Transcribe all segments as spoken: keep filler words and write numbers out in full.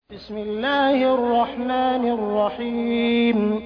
بسم الله الرحمن الرحيم.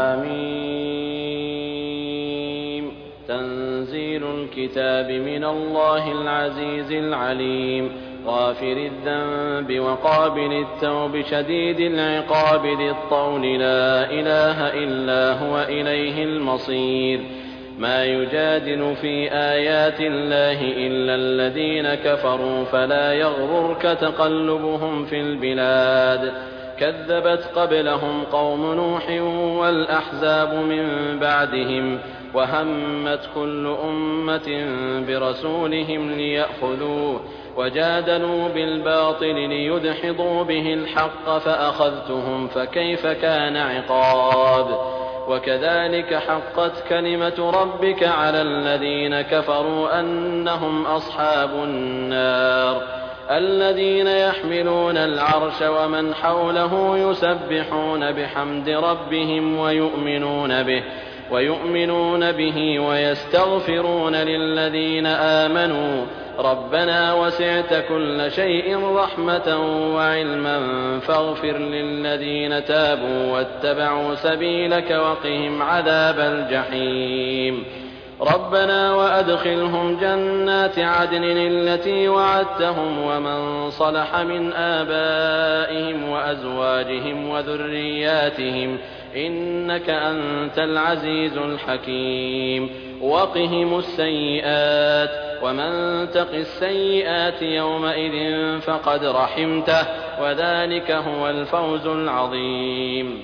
حميم. تنزيل الكتاب من الله العزيز العليم، غافر الذنب وقابل التوب شديد العقاب ذي الطول، لا إله إلا هو إليه المصير. ما يجادل في آيات الله إلا الذين كفروا، فلا يغررك تقلبهم في البلاد. كذبت قبلهم قوم نوح والأحزاب من بعدهم، وهمت كل أمة برسولهم ليأخذوه، وجادلوا بالباطل ليدحضوا به الحق، فأخذتهم فكيف كان عقاب. وكذلك حقت كلمة ربك على الذين كفروا أنهم أصحاب النار. الذين يحملون العرش ومن حوله يسبحون بحمد ربهم ويؤمنون به ويؤمنون به ويستغفرون للذين آمنوا ربنا وسعت كل شيء رحمة وعلما فاغفر للذين تابوا واتبعوا سبيلك وقهم عذاب الجحيم. ربنا وأدخلهم جنات عدن التي وعدتهم ومن صلح من آبائهم وأزواجهم وذرياتهم إنك أنت العزيز الحكيم. وقهم السيئات، ومن تق السيئات يومئذ فقد رحمته، وذلك هو الفوز العظيم.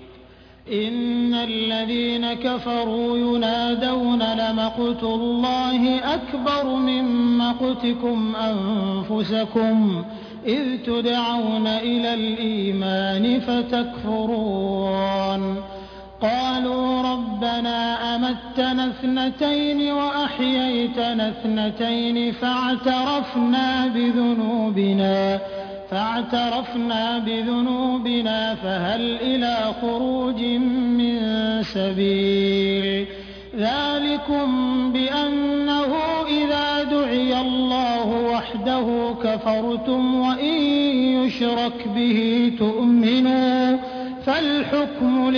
إن الذين كفروا ينادون لمقت الله أكبر من مقتكم أنفسكم إذ تدعون إلى الإيمان فتكفرون. قالوا ربنا أمتنا اثنتين وأحييتنا اثنتين فاعترفنا بذنوبنا فاعترفنا بذنوبنا فهل إلى خروج من سبيل. ذلكم بأنه إذا دعي الله وحده كفرتم وإن يشرك به تؤمنوا فالحكم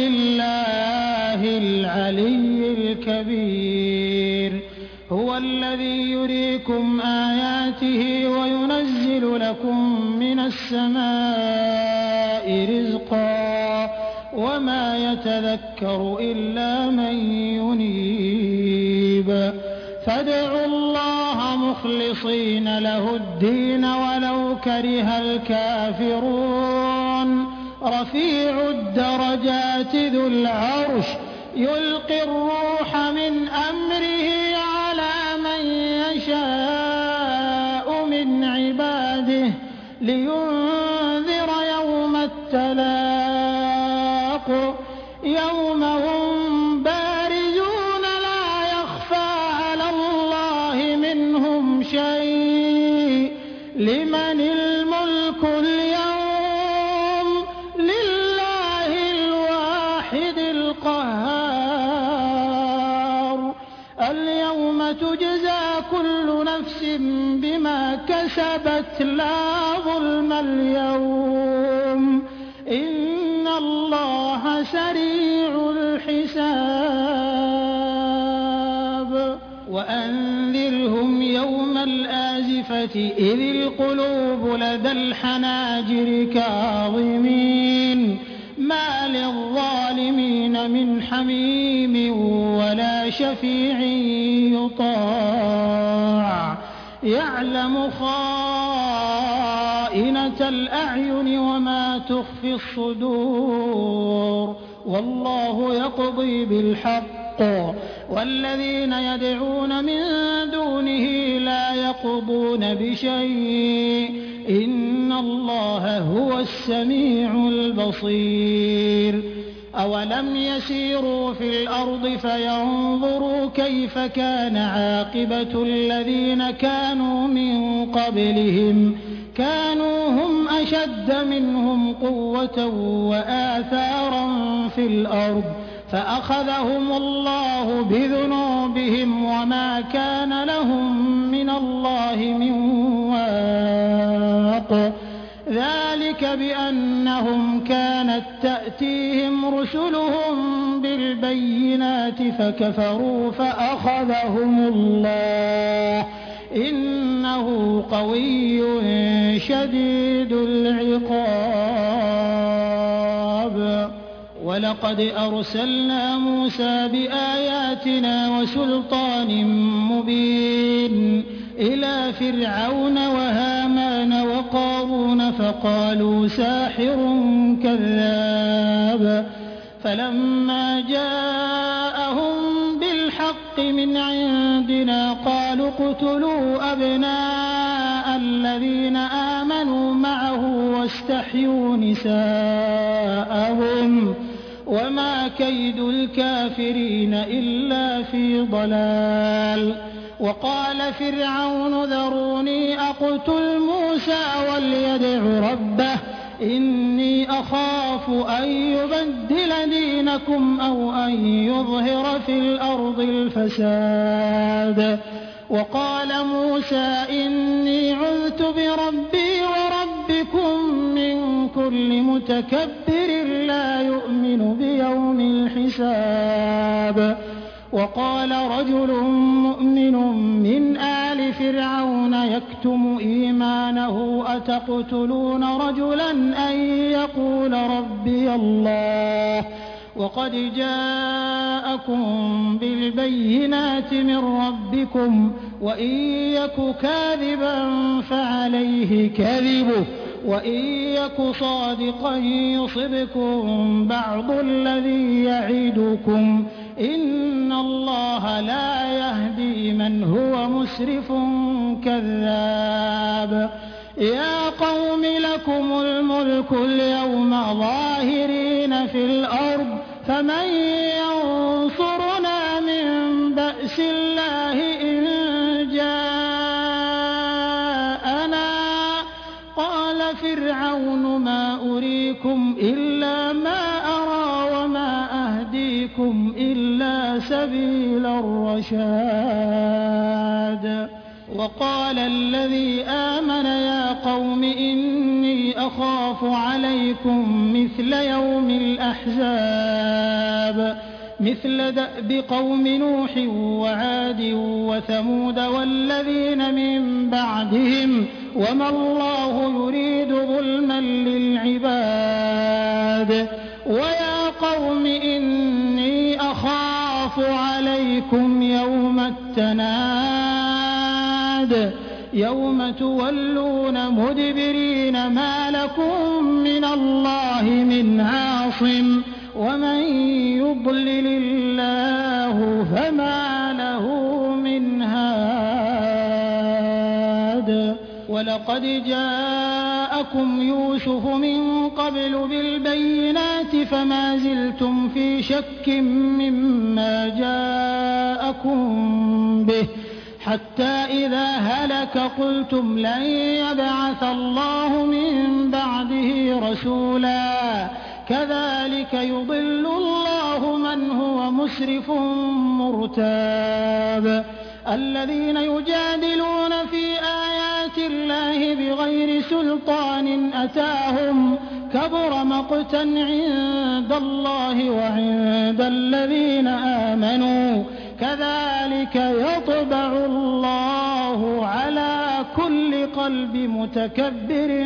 لله العلي الكبير. هو الذي يريكم آياته وينزل لكم من السماء رزقا وما يتذكر إلا من ينيب. فادعوا الله مخلصين له الدين ولو كره الكافرون. رفيع الدرجات ذو العرش يلقي الروح من أمره على من يشاء من عباده لينذر يوم التلاق يوم هم بارزون لا يخفى على الله منهم شيء. لمن الملك اليوم لله الواحد القهار. اليوم تجزى كل نفس بما كسبت لا ظلم اليوم إن الله سريع الحساب. وأنذرهم يوم الآزفة إذ القلوب لدى الحناجر كاظمين ما للظالمين من حميم ولا شفيع يطاع. يعلم خائنة الأعين وما تخفي الصدور والله يقضي بالحق والذين يدعون من دونه لا يقضون بشيء إن الله هو السميع البصير. أولم يسيروا في الأرض فينظروا كيف كان عاقبة الذين كانوا من قبلهم كانوا هم أشد منهم قوة وآثارا في الأرض فأخذهم الله بذنوبهم وما كان لهم من الله من واق. ذلك بأنهم كانت تأتيهم رسلهم بالبينات فكفروا فأخذهم الله إنه قوي شديد العقاب. ولقد أرسلنا موسى بآياتنا وسلطان مبين إلى فرعون وهامان وقارون فقالوا ساحر كذاب فلما جاءهم بالحق من عندنا قالوا اقتلوا أبناء الذين آمنوا معه واستحيوا نساءهم وما كيد الكافرين إلا في ضلال. وقال فرعون ذروني أقتل موسى وليدع ربه إني أخاف أن يبدل دينكم أو أن يظهر في الأرض الفساد. وقال موسى إني عذت بربي وربكم من كل متكبر لا يؤمن بيوم الحساب. وقال رجل مؤمن من آل فرعون يكتم إيمانه أتقتلون رجلا أن يقول ربي الله وقد جاءكم بالبينات من ربكم وإن يك كاذبا فعليه كذبه وإن يك صادقا يصبكم بعض الذي يعدكم إن الله لا يهدي من هو مسرف كذاب. يا قوم لكم الملك اليوم ظاهرين في الأرض فمن ينصرنا من بأس الله إن جاءنا. قال فرعون ما أريكم إلا ما أرى وما أهديكم إلا سبيل الرشاد. وقال الذي آمن يا قوم إني أخاف عليكم مثل يوم الأحزاب مثل دأب قوم نوح وعاد وثمود والذين من بعدهم وما الله يريد ظلما للعباد. ويا قوم إني أخاف عليكم يوم التناد يوم تولون مدبرين ما لكم من الله من عاصم ومن يضلل الله فما له من هاد. ولقد جاءكم يوسف من قبل بالبينات فما زلتم في شك مما جاءكم به حتى إذا هلك قلتم لن يبعث الله من بعده رسولا كذلك يضل الله من هو مسرف مرتاب. الذين يجادلون في آيات الله بغير سلطان أتاهم كبر مقتا عند الله وعند الذين آمنوا كذلك يطبع الله على كل قلب متكبر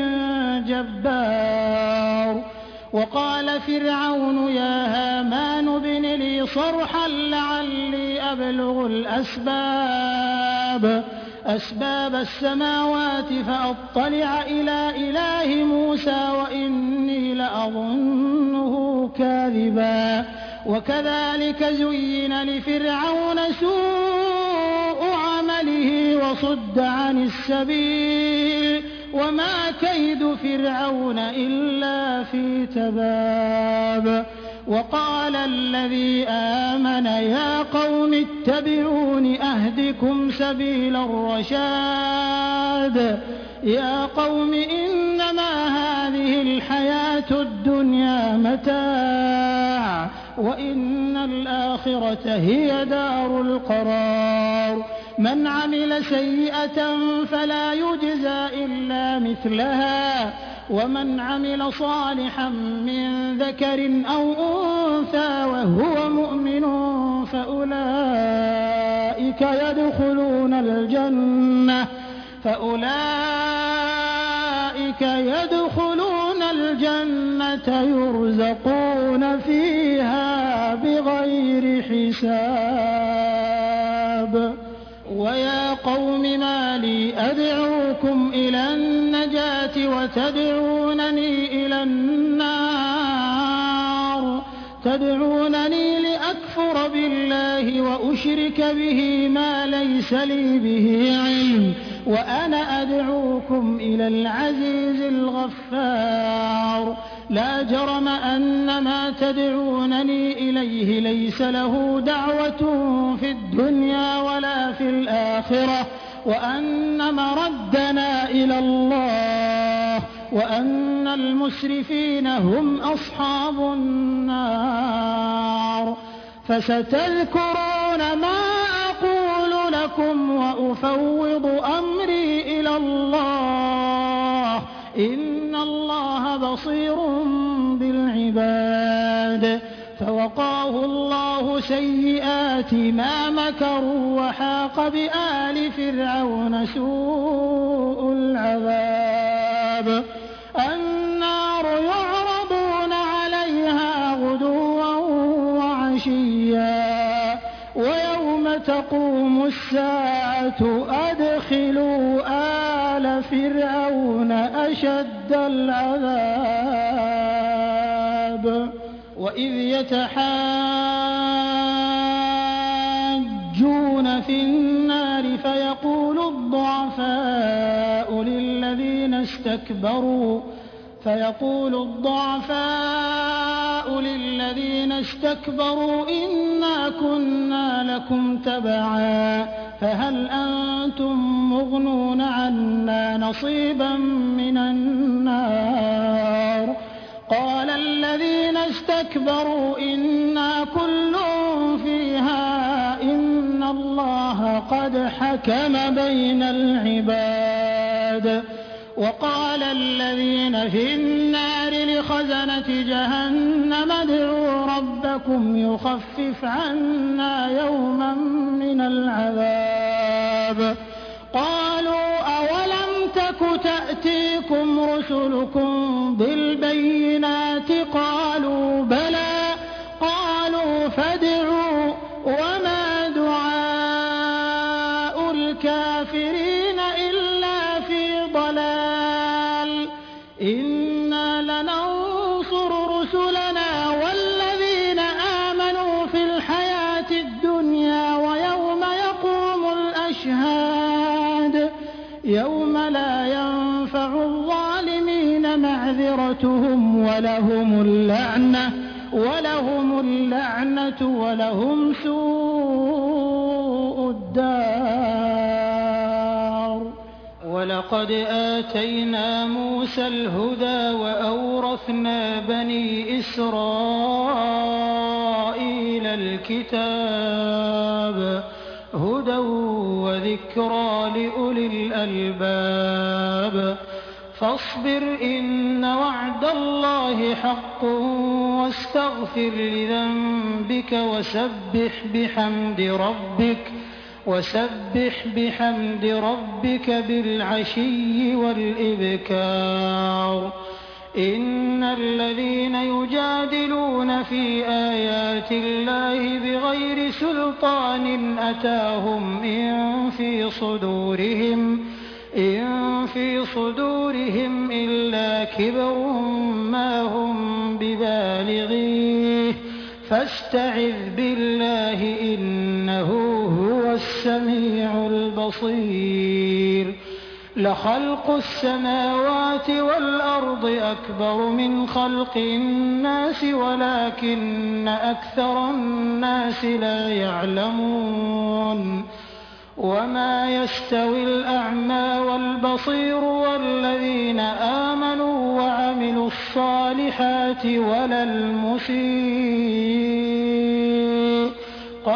جبار. وقال فرعون يا هامان ابن لي صرحا لعلي أبلغ الأسباب أسباب السماوات فأطلع إلى إله موسى وإني لأظنه كاذبا. وكذلك زين لفرعون سوء عمله وصد عن السبيل وما كيد فرعون إلا في تباب. وقال الذي آمن يا قوم اتبعون أهدكم سبيل الرشاد. يا قوم إنما هذه الحياة الدنيا متاع وإن الآخرة هي دار القرار. من عمل سيئة فلا يجزى إلا مثلها ومن عمل صالحا من ذكر أو أنثى وهو مؤمن فأولئك يدخلون الجنة فأولئك يدخلون الجنة يرزقون فيها بغير حساب. ويا قوم ما لي أدعوكم إلى النجاة وتدعونني إلى النار تدعونني لأكفر بالله وأشرك به ما ليس لي به علم وأنا أدعوكم إلى العزيز الغفار. لا جرم أن ما تدعونني إليه ليس له دعوة في الدنيا ولا في الآخرة وأن مردنا إلى الله وأن المسرفين هم أصحاب النار. فستذكرون ما أقول لكم وأفوض أمري إلى الله إن الله بصير بالعباد. فوقاه الله سيئات ما مكروا وحاق بآل فرعون سوء العذاب. النار يعرضون عليها غدوا وعشيا ويوم تقوم الساعة أدخلوا آل فرعون أشد العذاب. وإذ يتحاجون في النار فيقول الضعفاء للذين استكبروا فيقول الضعفاء للذين استكبروا إنا كنا لكم تبعا فهل أنتم مغنون عنا نصيبا من النار. قال الذين استكبروا إنا كل فيها إن الله قد حكم بين العباد. وقال الذين في النار لخزنة جهنم ادعوا ربكم يخفف عنا يوما من العذاب. قالوا أولم تك تأتيكم رسلكم بالبينات قالوا بلى قالوا فادعوا وما دعاء الكافرين إلا في ضلال. إنا لننصر رسلنا والذين آمنوا في الحياة الدنيا ويوم يقوم الأشهاد يوم لا ينفع الظالمين معذرتهم ولهم اللعنة ولهم اللعنة ولهم سوء الدار. ولقد آتينا موسى الهدى وأورثنا بني إسرائيل الكتاب هدى وذكرى لأولي الألباب. فاصبر إن وعد الله حق واستغفر لذنبك وسبح بحمد ربك وسبح بحمد ربك بالعشي والإبكار. إن الذين يجادلون في آيات الله بغير سلطان أتاهم إن في صدورهم إن في صدورهم إلا كبر ما هم ببالغيه فاستعذ بالله إنه هو السميع البصير. لخلق السماوات والأرض أكبر من خلق الناس ولكن أكثر الناس لا يعلمون. وما يستوي الأعمى والبصير والذين آمنوا وعملوا الصالحات ولا المسيء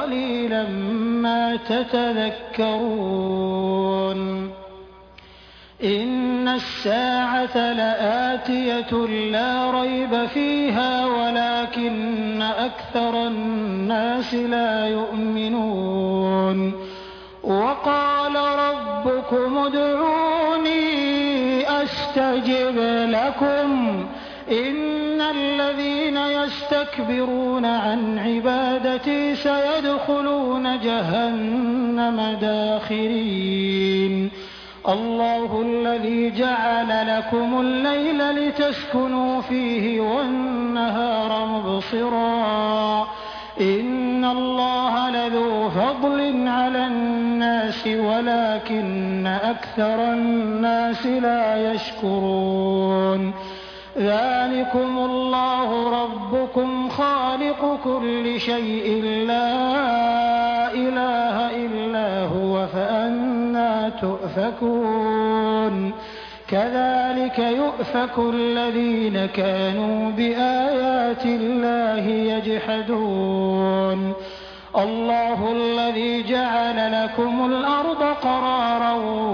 قليلا ما تتذكرون. إن الساعة لآتية لا ريب فيها ولكن أكثر الناس لا يؤمنون وقال ربكم ادعوني أستجب لكم إن الذين يستكبرون عن عبادتي سيدخلون جهنم داخرين الله الذي جعل لكم الليل لتسكنوا فيه والنهار مبصرا إن الله لذو فضل على الناس ولكن أكثر الناس لا يشكرون ذلكم الله ربكم خالق كل شيء لا إله إلا هو فأنى تؤفكون كذلك يؤفك الذين كانوا بآيات الله يجحدون الله الذي جعل لكم الأرض قرارا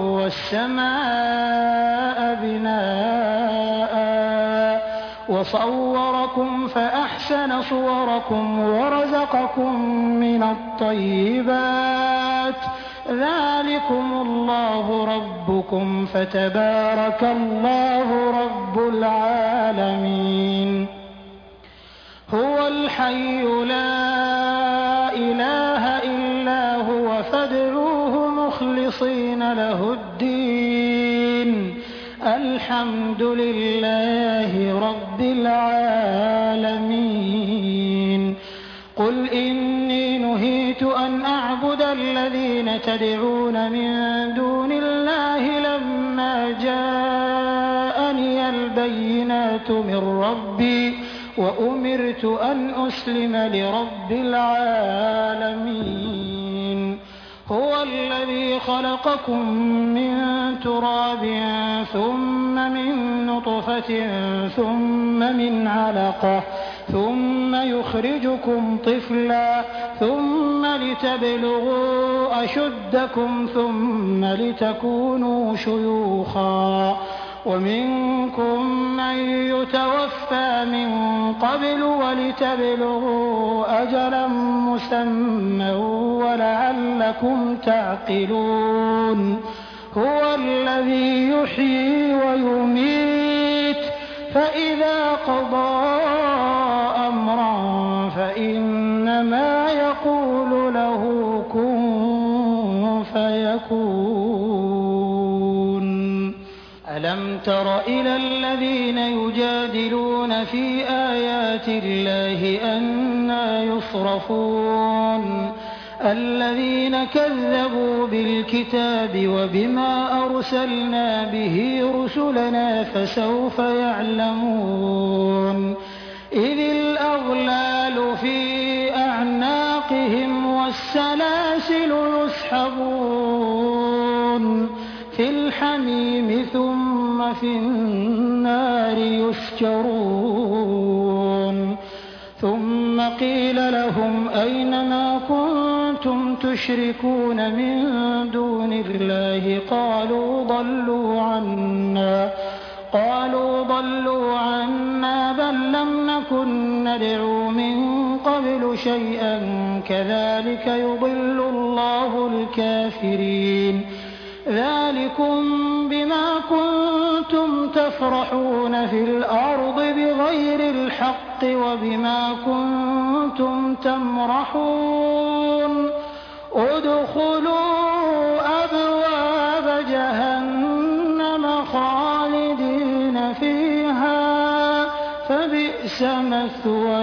والسماء بناء وصوركم فأحسن صوركم ورزقكم من الطيبات ذلكم الله ربكم فتبارك الله رب العالمين هو الحي لا إله إلا هو فادعوه مخلصين له الدين الحمد لله رب العالمين قل إني نهيت أن أعبد الذين تدعون من دون الله لما جاءني البينات من ربي وأمرت أن أسلم لرب العالمين هو الذي خلقكم من تراب ثم من نطفة ثم من علقة ثم يخرجكم طفلا ثم لتبلغوا أشدكم ثم لتكونوا شيوخا ومنكم من يتوفى من قبل ولتبلغوا أجلا مسمى ولعلكم تعقلون هو الذي يحيي ويميت فإذا قضى أمرا فإنما يقول له كن فيكون ألم تر إلى الذين يجادلون في آيات الله أنى يصرفون الذين كذبوا بالكتاب وبما أرسلنا به رسلنا فسوف يعلمون إذ الأغلال في أعناقهم والسلاسل يسحبون في الحميم ثم في النار يسجرون ثم قيل لهم أين ما كنتم تشركون من دون الله قالوا ضلوا عنا قالوا ضلوا عنا بل لم نكن ندعو من قبل شيئا كذلك يضل الله الكافرين ذلكم بما كنتم تفرحون في الأرض بغير الحق وبما كنتم تمرحون ادخلوا أبواب جهنم خالدين فيها فبئس مثوى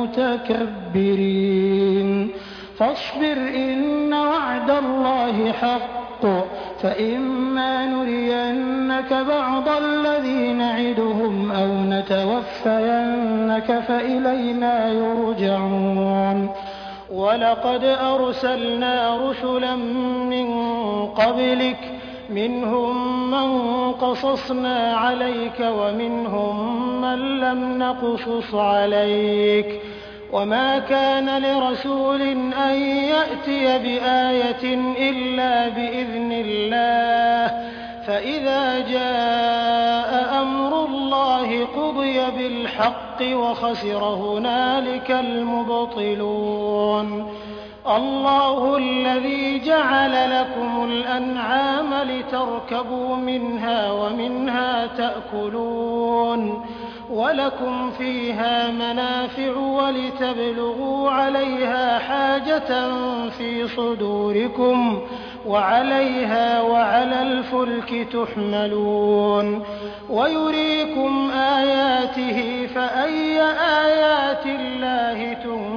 المتكبرين فاصبر إن وعد الله حق فإما نرينك بعض الذي نعدهم أو نتوفينك فإلينا يرجعون ولقد أرسلنا رسلا من قبلك منهم من قصصنا عليك ومنهم من لم نقصص عليك وما كان لرسول أن يأتي بآية إلا بإذن الله فإذا جاء أمر الله قضي بالحق وخسر هنالك المبطلون الله الذي جعل لكم الأنعام لتركبوا منها ومنها تأكلون ولكم فيها منافع ولتبلغوا عليها حاجة في صدوركم وعليها وعلى الفلك تحملون ويريكم آياته فأي آيات الله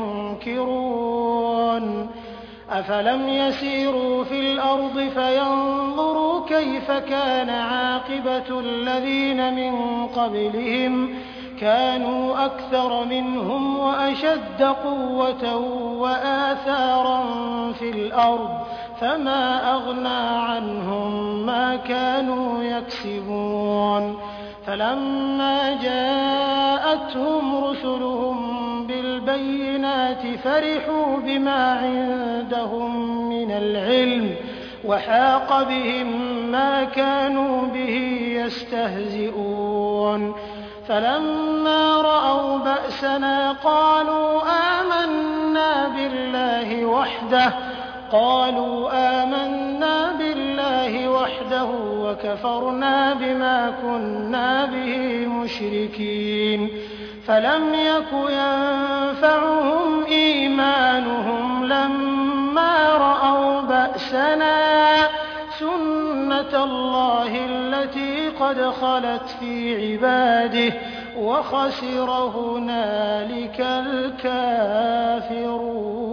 تنكرون أفلم يسيروا في الأرض فينظروا كيف كان عاقبة الذين من قبلهم كانوا أكثر منهم وأشد قوة وآثارا في الأرض فما أغنى عنهم ما كانوا يكسبون فلما جاءتهم رسلهم بالبينات فرحوا بما عندهم من العلم وحاق بهم ما كانوا به يستهزئون فلما رأوا بأسنا قالوا آمنا بالله وحده قالوا آمنا بالله وحده وكفرنا بما كنا به مشركين فلم يك ينفعهم إيمانهم لما رأوا بأسنا سنة الله التي قد خلت في عباده وخسر هنالك الكافرون